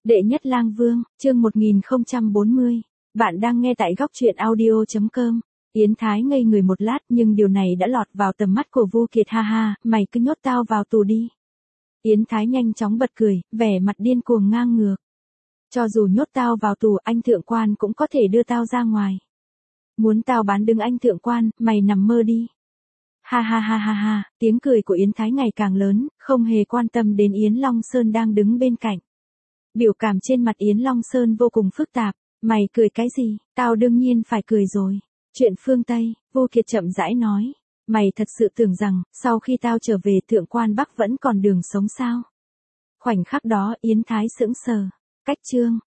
Đệ nhất lang vương, chương 1040. Bạn đang nghe tại góc truyện audio.com. Yến Thái ngây người một lát nhưng điều này đã lọt vào tầm mắt của Vu Kiệt. Ha ha, mày cứ nhốt tao vào tù đi. Yến Thái nhanh chóng bật cười, vẻ mặt điên cuồng ngang ngược. Cho dù nhốt tao vào tù, anh thượng quan cũng có thể đưa tao ra ngoài. Muốn tao bán đứng anh thượng quan, mày nằm mơ đi. Ha ha ha ha ha, tiếng cười của Yến Thái ngày càng lớn, không hề quan tâm đến Yến Long Sơn đang đứng bên cạnh. Biểu cảm trên mặt Yến Long Sơn vô cùng phức tạp. Mày cười cái gì? Tao đương nhiên phải cười rồi. Chuyện phương Tây, Vu Kiệt chậm rãi nói. Mày thật sự tưởng rằng, sau khi tao trở về thượng quan Bắc vẫn còn đường sống sao? Khoảnh khắc đó Yến Thái sững sờ. Cách chương,